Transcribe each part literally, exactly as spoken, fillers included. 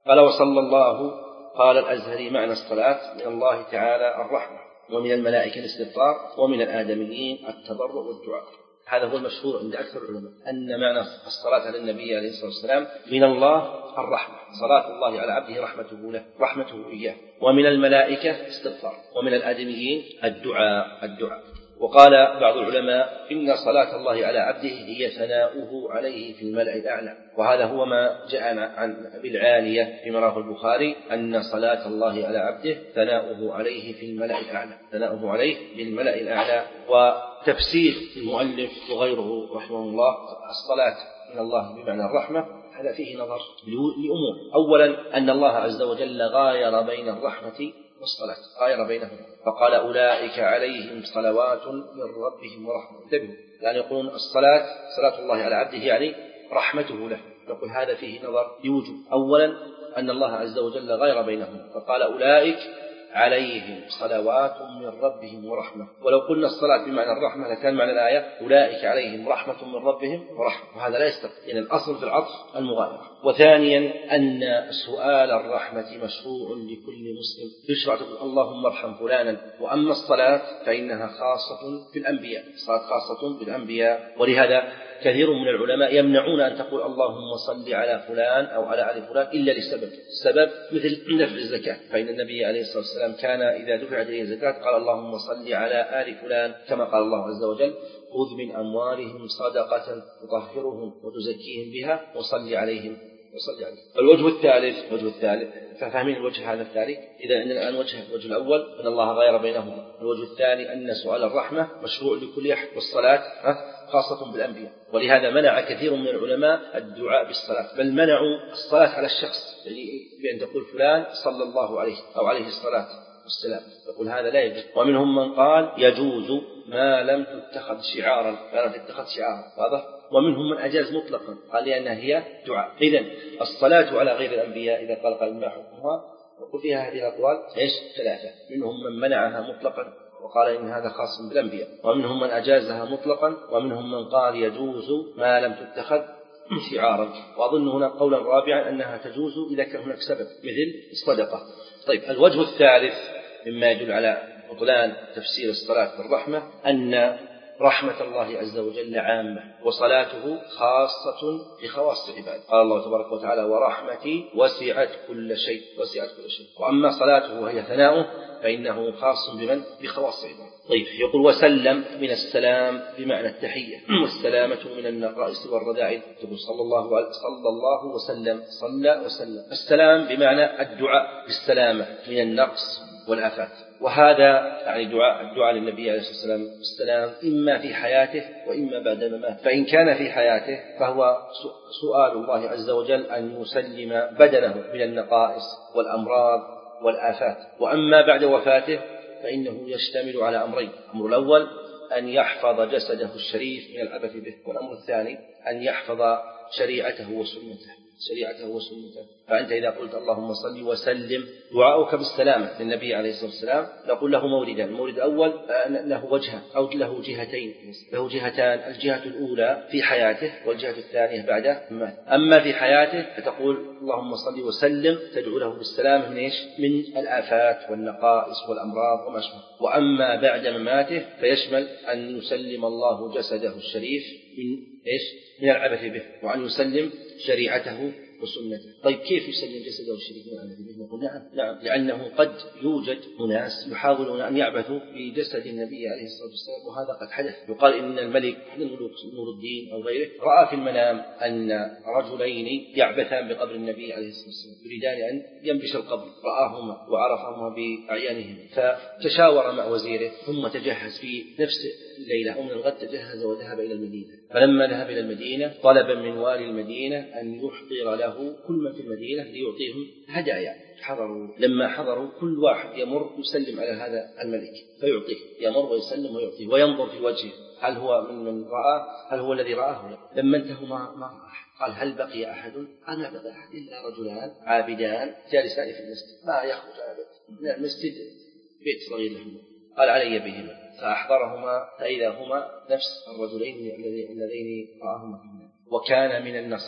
قال وصلى الله. قال الأزهري معنى الصلاة من الله تعالى الرحمة، ومن الملائكة الاستغفار، ومن الآدميين التضرع والدعاء. هذا هو المشهور عند أكثر العلماء، أن معنى الصلاة على النبي عليه الصلاة والسلام من الله الرحمة، صلاة الله على عبده رحمته له، رحمته إياه. ومن الملائكة استغفار، ومن الآدميين الدعاء الدعاء وقال بعض العلماء إن صلاة الله على عبده هي ثناؤه عليه في الملأ الأعلى، وهذا هو ما جاء عن بالعالية فيما رواه البخاري أن صلاة الله على عبده ثناؤه عليه في الملأ الأعلى، ثناؤه عليه بالملأ الأعلى. وتفسير المؤلف وغيره رحمه الله الصلاة من الله بمعنى الرحمة هذا فيه نظر لأمور. أولا أن الله عز وجل غاير بين الرحمة والصلاة، غاير بينهما، فقال أولئك عليهم صلوات من ربهم ورحمة. انتبهوا، يعني يقولون الصلاة صلاة الله على عبده يعني رحمته له، نقول هذا فيه نظر لوجوب. أولا أن الله عز وجل غاير بينهما، فقال أولئك عليهم صلوات من ربهم ورحمة. ولو قلنا الصلاة بمعنى الرحمة لكان معنى الآية أولئك عليهم رحمة من ربهم ورحمة، وهذا لا يستقيم، يعني الأصل في العطف المغايرة. وثانيا أن سؤال الرحمة مشروع لكل مسلم، يشرع اللهم ارحم فلانا. وأما الصلاة فإنها خاصة بالأنبياء، الصلاة خاصة بالأنبياء، ولهذا كثير من العلماء يمنعون أن تقول اللهم صل على فلان أو على آل فلان إلا لسبب، السبب مثل دفع الزكاة، فإن النبي عليه الصلاة والسلام كان إذا دفعت إليه الزكاة قال اللهم صل على آل فلان، كما قال الله عز وجل خذ من أموالهم صدقة تطهرهم وتزكيهم بها وصل عليهم وصل عليهم. الوجه الثالث الوجه الثالث ففهمين الوجه هذا الثالث. إذا عندنا الآن وجه الوجه الأول أن الله غير بينهما. الوجه الثاني أن سؤال الرحمة مشروع لكل أحد، والصلاة خاصة بالأنبياء، ولهذا منع كثير من العلماء الدعاء بالصلاة، بل منعوا الصلاة على الشخص، يعني بأن تقول فلان صلى الله عليه أو عليه الصلاة والسلام، يقول هذا لا يجوز. ومنهم من قال يجوز ما لم تتخذ شعارا، ما لم تتخذ شعارا، واضح. ومنهم من أجاز مطلقا، قال لأنها هي دعاء. إذن الصلاة على غير الأنبياء إذا قال قال ما حكمها، نقول فيها هذه الأقوال إيش ثلاثة. منهم من منعها مطلقا وقال إن هذا خاص بالأنبياء، ومنهم من أجازها مطلقا، ومنهم من قال يجوز ما لم تتخذ شعارا. وأظن هنا قولا رابعا أنها تجوز إذا كان هناك سبب مثل الصدقة. طيب الوجه الثالث مما يدل على بطلان تفسير الصلاة بالرحمة أن رحمة الله عز وجل عامة، وصلاته خاصة بخواص العباد. قال الله تبارك وتعالى ورحمتي وسعت كل شيء، وسعت كل شيء. وأما صلاته وهي ثناؤه فإنه خاص بمن؟ بخواص العباد. طيب يقول وسلم من السلام بمعنى التحية، والسلامة من النقائص والرذائل. تقول صلى الله عليه صلى الله وسلم، صلى وسلم. السلام بمعنى الدعاء بالسلامة من النقص والآفات، وهذا يعني دعاء الدعاء للنبي عليه الصلاة والسلام بالسلام إما في حياته وإما بعد مماته. فإن كان في حياته فهو سؤال الله عز وجل أن يسلم بدنه من النقائص والأمراض والآفات. وأما بعد وفاته فإنه يشتمل على أمرين: الأمر الأول أن يحفظ جسده الشريف من العبث به، والأمر الثاني أن يحفظ شريعته وسنته شريعته وسنته. فأنت إذا قلت اللهم صل وسلم دعاؤك بالسلامة للنبي عليه الصلاة والسلام نقول له موردان: المورد الأول له وجهة أو له جهتين، له جهتان، الجهة الأولى في حياته والجهة الثانية بعد مماته. أما في حياته فتقول اللهم صل وسلم تدعو له بالسلامة من إيش؟ من الآفات والنقائص والأمراض وما شابه. وأما بعد مماته فيشمل أن يسلم الله جسده الشريف من إيش؟ من العبث به، وأن يسلم شريعته وسنته. طيب كيف يسلم جسده الشريف من العبث به؟ نقول نعم نعم لأنه قد يوجد أناس يحاولون أن يعبثوا بجسد النبي عليه الصلاة والسلام، وهذا قد حدث. يقال إن الملك أحد الملوك نور الدين أو غيره رأى في المنام أن رجلين يعبثان بقبر النبي عليه الصلاة والسلام، يريدان أن ينبش القبر، رآهما وعرفهما بأعيانهم، فتشاور مع وزيره ثم تجهز في نفس الليلة أو من الغد تجهز وذهب إلى المدينة. فلما ذهب إلى المدينة طلب من والي المدينة أن يحضر له كل من في المدينة ليعطيهم هدايا. حضروا، لما حضروا كل واحد يمر يسلم على هذا الملك فيعطيه، يمر ويسلم ويعطيه وينظر في وجهه هل هو من من رآه، هل هو الذي رآه لا. لما انتهوا ما ما قال هل بقي أحد؟ قال ما بقي أحد إلا رجلان عابدان جالسان في المسجد ما يخرج أبدا من المسجد، بيت صغير لهم. قال علي بهما، فأحضرهما فإذا هما نفس الرجلين اللذين رآهما في المنام. وكان من النصارى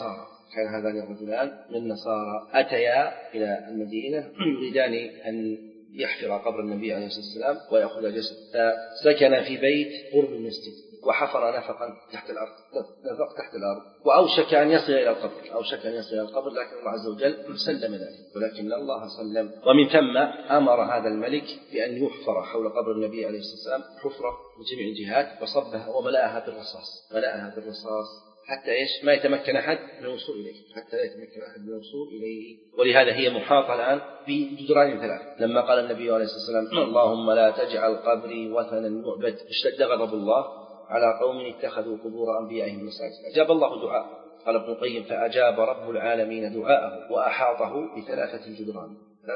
كان هذان الرجلان من النصارى أتيا إلى المدينة يريدان أن يحفر قبر النبي عليه الصلاة والسلام ويأخذ جسد، فسكن في بيت قرب المسجد وحفر نفقا تحت الأرض نفق تحت الأرض وأوشك أن يصل إلى القبر أوشك أن يصل إلى القبر لكن الله عز وجل سلم ذلك، ولكن الله سلم. ومن ثم أمر هذا الملك بأن يحفر حول قبر النبي عليه الصلاة والسلام حفرة من جميع الجهات وصبها وملأها بالرصاص ملأها بالرصاص حتى إيش ما يتمكن أحد من الوصول إليه حتى لا يتمكن أحد من الوصول إليه. ولهذا هي محاطة الآن بجدران ثلاث. لما قال النبي عليه الصلاة والسلام اللهم لا تجعل قبري وثنا يعبد اشتد غضب الله على قوم اتخذوا قبور أنبيائهم مساجد. أجاب الله دعاء. قال ابن القيم فأجاب رب العالمين دعاءه وأحاطه بثلاثة جدران.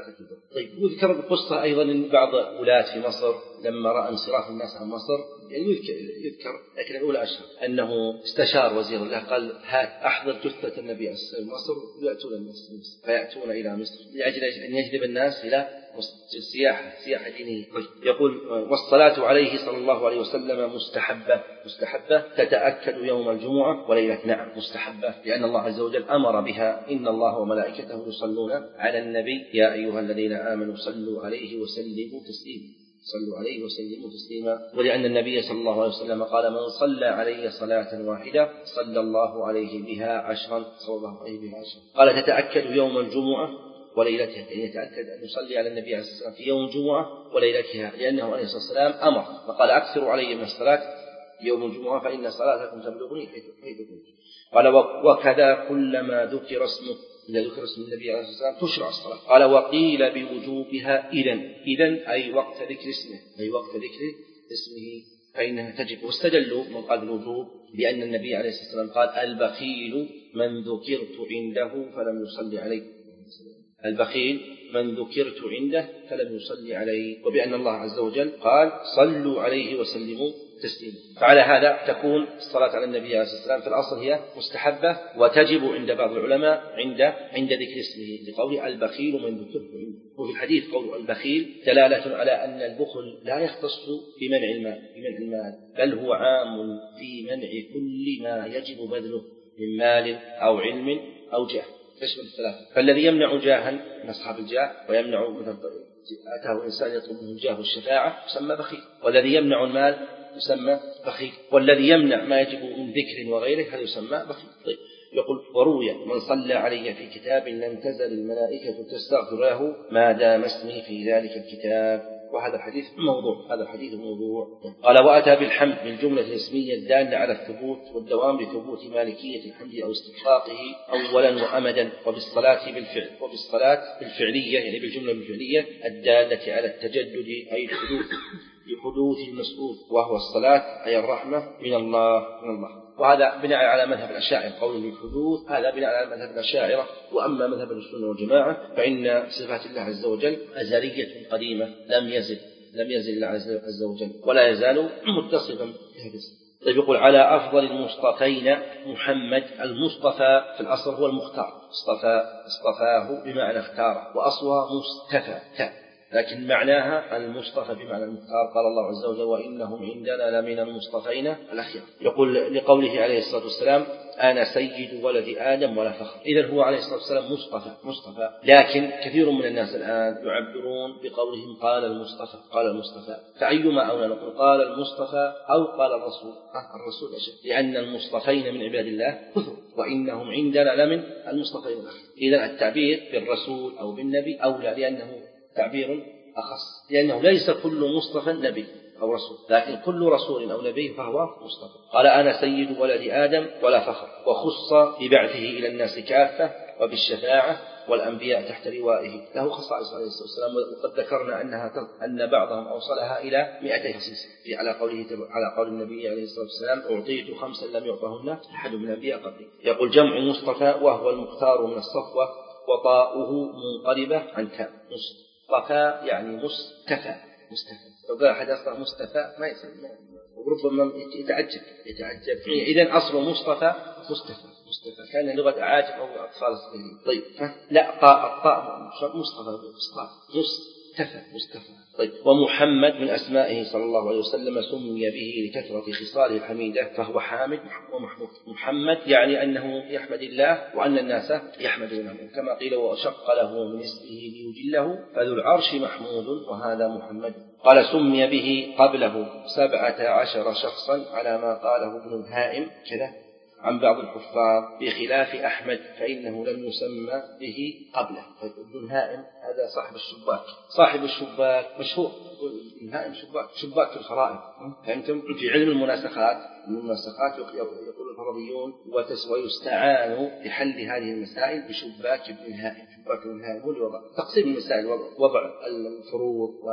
طيب وذكر القصة أيضا أن بعض ولاة في مصر لما رأى انصراف الناس عن مصر يعني يذكر لكن الأولى أشهر أنه استشار وزير الله قال هات أحضر جثة النبي عليه الصلاة والسلام مصر ويأتون الناس فيأتون إلى مصر لأجل أن يجذب الناس إلى السياحة سياحة دينية. يقول والصلاة عليه صلى الله عليه وسلم مستحبة مستحبة تتأكد يوم الجمعة وليلة نعم مستحبة لأن الله عز وجل أمر بها إن الله وملائكته يصلون على النبي يا أيها الذين آمنوا صلوا عليه وسلموا تسليما صلوا عليه وسلموا تسليما. ولأن النبي صلى الله عليه وسلم قال من صلى علي صلاة واحدة صلى الله عليه بها عشرا صلى الله عليه بها عشرا. قال تتأكد يوم الجمعة وليلتها يعني يتأكد أن يصلي على النبي عليه الصلاة والسلام في يوم الجمعة وليلتها لأنه عليه الصلاة والسلام أمر فقال أكثروا علي من الصلاة يوم الجمعة فإن صلاتكم تبلغني حيث كنت. قال وكذا كلما ذكر اسمه إذا ذكر اسم النبي عليه الصلاة والسلام تشرع الصلاة. قال وقيل بوجوبها إذن إذن أي وقت ذكر اسمه أي وقت ذكر اسمه فإنها تجب. واستدلوا من قال الوجوب بأن النبي عليه الصلاة والسلام قال البخيل من ذكرت عنده فلم يصلي عليه البخيل من ذكرت عنده فلم يصلي عليه وبأن الله عز وجل قال صلوا عليه وسلموا تسليما. فعلى هذا تكون الصلاة على النبي عليه الصلاة والسلام في الأصل هي مستحبة وتجب عند بعض العلماء عند عند ذكر اسمه لقول البخيل من ذكرت عنده. وفي الحديث قول البخيل دلالة على أن البخل لا يختص بمنع المال بمنع المال بل هو عام في منع كل ما يجب بذله من مال أو علم أو جاه تشمل الثلاثة. فالذي يمنع جاها من أصحاب الجاه ويمنع مثلا أتاه إنسان يطلب منه جاه الشفاعة يسمى بخيل والذي يمنع المال يسمى بخيل والذي يمنع ما يجب من ذكر وغيره هذا يسمى بخيل. طيب يقول وروي من صلى علي في كتاب لم تزل الملائكة تستغفر له ما دام اسمي في ذلك الكتاب. وهذا الحديث موضوع هذا الحديث موضوع. قال وأتى بالحمد بالجملة الاسمية الدالة على الثبوت والدوام بثبوت مالكية الحمد أو استحقاقه أولا وأمدا وبالصلاة بالفعل وبالصلاة بالفعلية يعني بالجملة الفعلية الدالة على التجدد أي الحدوث بحدوث المسؤول وهو الصلاة أي الرحمة من الله من الله. وهذا بناء على مذهب الأشاعرة قول بالحدوث هذا بناء على مذهب الأشاعرة. وأما مذهب السنة والجماعة فإن صفات الله عز وجل أزلية قديمة لم يزل لم يزل الله عز وجل ولا يزال متصفا بهذا. طيب يقول على أفضل المصطفين محمد المصطفى في الأصل هو المختار اصطفى اصطفاه بمعنى اختاره وأصلها مصطفى لكن معناها المصطفى بمعنى المختار. قال الله عز وجل وإنهم عندنا لمن المصطفين الأخيار. يقول لقوله عليه الصلاة والسلام أنا سيد ولد آدم ولا فخر. إذن هو عليه الصلاة والسلام مصطفى مصطفى لكن كثير من الناس الآن يعبرون بقولهم قال المصطفى قال المصطفى فأيما أولى نقول قال المصطفى أو قال الرسول الرسول أشد لأن المصطفين من عباد الله كثر وإنهم عندنا لمن المصطفين الأخيار. إذن التعبير بالرسول أو بالنبي أولى لأنه تعبير أخص لأنه ليس كل مصطفى نبي أو رسول لكن كل رسول أو نبي فهو مصطفى. قال أنا سيد ولد آدم ولا فخر وخص ببعثه إلى الناس كافة وبالشفاعة والأنبياء تحت لوائه له خصائص عليه الصلاة والسلام. وقد ذكرنا أنها أن بعضهم أوصلها إلى مئتي خصيصة في على قوله على قول النبي عليه الصلاة والسلام أعطيت خمسا لم يعطهن أحد من الأنبياء قبلي. يقول جمع مصطفى وهو المختار من الصفوة وطاؤه منقلبة عن تاء مصطفى يعني مستفى مستفى. لو قال أحد أصله مستفى ما يصير وربما يتعجب يتعجب. إذن أصله مصطفى مستفى مستفى كان لغة أعاجم أو أطفال صغيرين. طيب لا طاء الطاء مصطفى مصطفى مصطفى مصطفى. طيب ومحمد من أسمائه صلى الله عليه وسلم سمي به لكثرة خصاله الحميدة فهو حامد ومحمود. محمد يعني أنه يحمد الله وأن الناس يحمدونه، كما قيل وشق له من اسمه ليجله فذو العرش محمود وهذا محمد. قال سمي به قبله سبعة عشر شخصا على ما قاله ابن الهائم كذا عن بعض الحفاظ بخلاف أحمد فإنه لم يسمى به قبله. ابن الهائم هذا صاحب الشباك، صاحب الشباك مشهور، ابن الهائم شباك شباك في الخرائط. فهمتم؟ في علم المناسخات المناسخات يقول الفرضيون ويستعان لحل هذه المسائل بشباك ابن الهائم. شباك ابن الهائم هو اللي وضع تقسيم المسائل، وضع الفروض و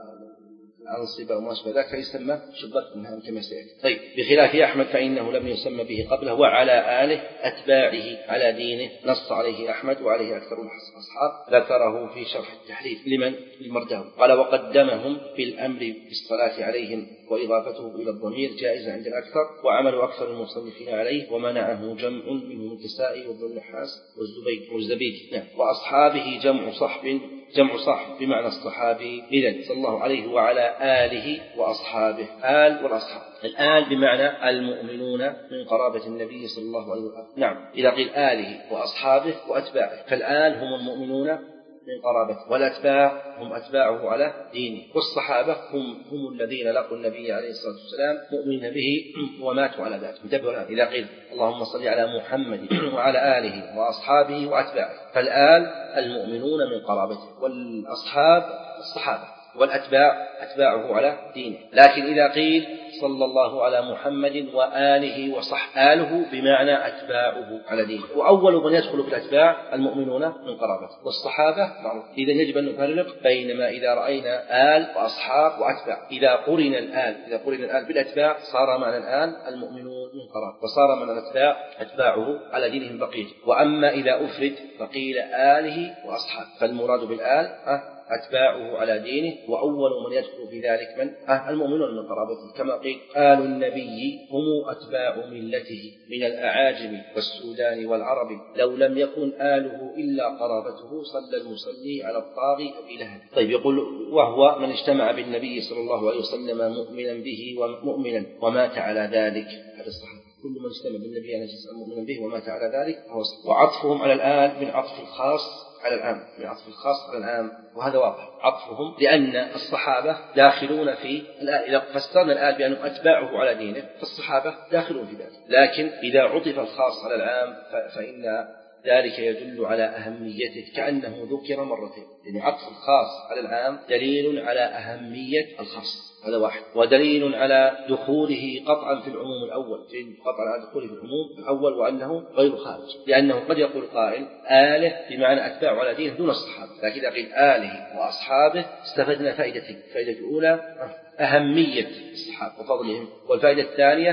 الأنصبة وما أشبه ذلك فيسمى شباك منها كما سيأتي. طيب بخلاف أحمد فإنه لم يسمى به قبله وعلى آله أتباعه على دينه نص عليه أحمد وعليه أكثر الأصحاب، ذكره في شرح التحريف لمن المرداوي قال وقدمهم في الأمر بالصلاة عليهم وإضافته إلى الضمير جائزة عند الأكثر وعمل أكثر المصنفين عليه ومنعه جمع منهم الكسائي وابن النحاس والزبيدي. نعم. وأصحابه جمع صحب جمع صاحب بمعنى الصحابي. إذن صلى الله عليه وعلى آله وأصحابه. آل والأصحاب، الآل بمعنى المؤمنون من قرابة النبي صلى الله عليه وسلم. نعم إذا قيل آله وأصحابه وأتباعه فالآل هم المؤمنون من قرابته والأتباع هم أتباعه على دينه، والصحابة هم, هم الذين لقوا النبي عليه الصلاة والسلام مؤمنين به وماتوا على ذلك. انتبهوا إذا قيل اللهم صل على محمد وعلى آله وأصحابه وأتباعه فالآل المؤمنون من قرابته والأصحاب الصحابة والأتباع أتباعه على دينه. لكن إذا قيل صلى الله على محمد وآله وصح آله بمعنى أتباعه على دينه، وأول من يدخل في الأتباع المؤمنون من قرابته والصحابة معروف. إذا يجب أن نفرق بينما إذا رأينا آل وأصحاب وأتباع. إذا قرن الآل إذا قرن الآل بالأتباع صار معنى الآل المؤمنون من قرابته وصار معنى الأتباع أتباعه على دينهم بقية. وأما إذا أفرد فقيل آله وأصحاب فالمراد بالآل أه أتباعه على دينه، وأول من يدخل في ذلك من أه المؤمنون من قرابته، كما قيل آل النبي هم أتباع ملته من الأعاجم والسودان والعرب لو لم يكن آله إلا قرابته صلى المصلي على الطاغي أبي لهب. طيب يقول وهو من اجتمع بالنبي صلى الله عليه وسلم مؤمنا به ومؤمنا ومات على ذلك. هذا الصحابة كل من اجتمع بالنبي عليه الصلاة والسلام مؤمنا به ومات على ذلك. وعطفهم على الآل من عطف الخاص على العام، من عطف الخاص على العام، وهذا واضح عطفهم لأن الصحابة داخلون في الآل. إذا فسرنا الآل بأنهم أتباعه على دينه فالصحابة داخلون في ذلك، لكن إذا عطف الخاص على العام فإن ذلك يدل على أهميته كأنه ذكر مرتين. يعني عطف الخاص على العام دليل على أهمية الخاص، هذا واحد، ودليل على دخوله قطعا في العموم الأول، قطعا على دخوله في العموم الأول وأنه غير خارج، لأنه قد يقول قائل آله بمعنى أتباع على دينه دون الصحابة، لكن إذا قيل آله وأصحابه استفدنا فائدتين. الفائدة الأولى أهمية الصحابة وفضلهم، والفائدة الثانية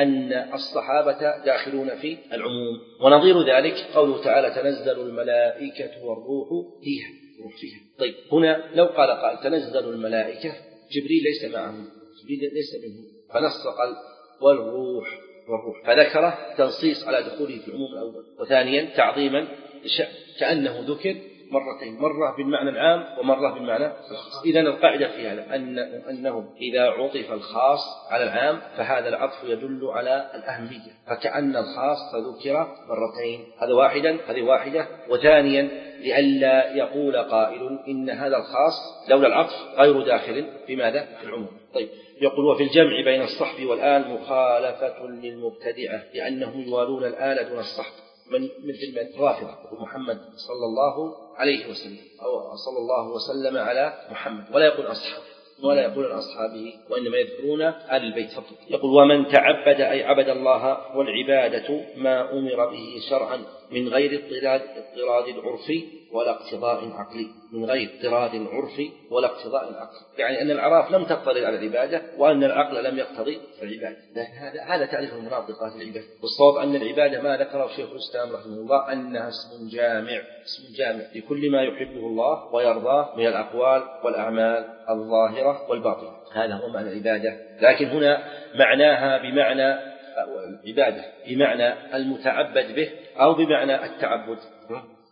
أن الصحابة داخلون في العموم. ونظير ذلك قوله تعالى تنزل الملائكة والروح فيها روح فيها. طيب هنا لو قال قال تنزل الملائكة جبريل ليس معهم، جبريل ليس منهم، فنص قال والروح والروح، فذكره تنصيص على دخوله في العموم الأول، وثانيا تعظيما للشأن كأنه ذكر مرتين، مرة بالمعنى العام ومرة بالمعنى الخاص. إذن القاعدة في هذا أن أنه إذا عطف الخاص على العام فهذا العطف يدل على الأهمية، فكأن الخاص ذكر مرتين. هذا واحدا هذه واحدة. وثانيا لئلا يقول قائل إن هذا الخاص لولا العطف غير داخل في ماذا؟ في العموم. طيب يقول وفي الجمع بين الصحب والآل مخالفة للمبتدعة لأنهم يوالون الآل دون الصحب، من مثل من رافضة محمد صلى الله عليه وسلم أو صلى الله وسلم على محمد، ولا يقول أصحابه ولا يقول أصحابه، وإنما يذكرون آل البيت فقط. يقول ومن تعبد أي عبد الله، والعبادة ما أمر به شرعا من غير اضطراد اضطراد العرفي ولا اقتضاء عقلي، من غير اضطراد عرفي ولا اقتضاء عقلي، يعني أن الأعراف لم تقتضي على العبادة وأن العقل لم يقتضي العبادة. هذا هذا تعريف المناطقات العبادة. والصواب أن العبادة ما ذكره شيخ الإسلام رحمه الله أنها اسم جامع اسم جامع لكل ما يحبه الله ويرضاه من الأقوال والأعمال الظاهرة والباطنة، هذا هو معنى العبادة. لكن هنا معناها بمعنى العبادة بمعنى المتعبد به أو بمعنى التعبد.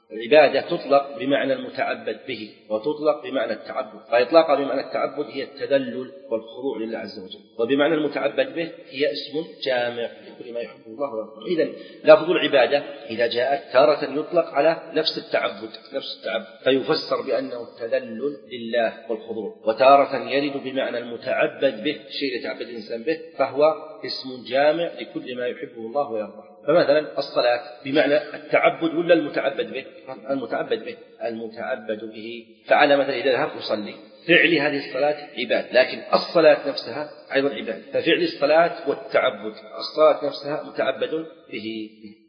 العبادة تطلق بمعنى المتعبد به وتطلق بمعنى التعبد، فإطلاقها بمعنى التعبد هي التذلل والخضوع لله عز وجل، وبمعنى المتعبد به هي اسم جامع لكل ما يحبه الله ويرضاه. إذن لفظ العبادة إذا جاءت تارة يطلق على نفس التعبد نفس التعبد فيفسر بأنه التذلل لله والخضوع، وتارة يرد بمعنى المتعبد به شيء يتعبد الإنسان به فهو اسم جامع لكل ما يحبه الله ويرضاه. فمثلا الصلاة بمعنى التعبد ولا المتعبد به؟ المتعبد به المتعبد به. فعلى مثلا إذا ذهبت أصلي فعل هذه الصلاة عباد، لكن الصلاة نفسها أيضا عباد، ففعل الصلاة والتعبد الصلاة نفسها متعبد به.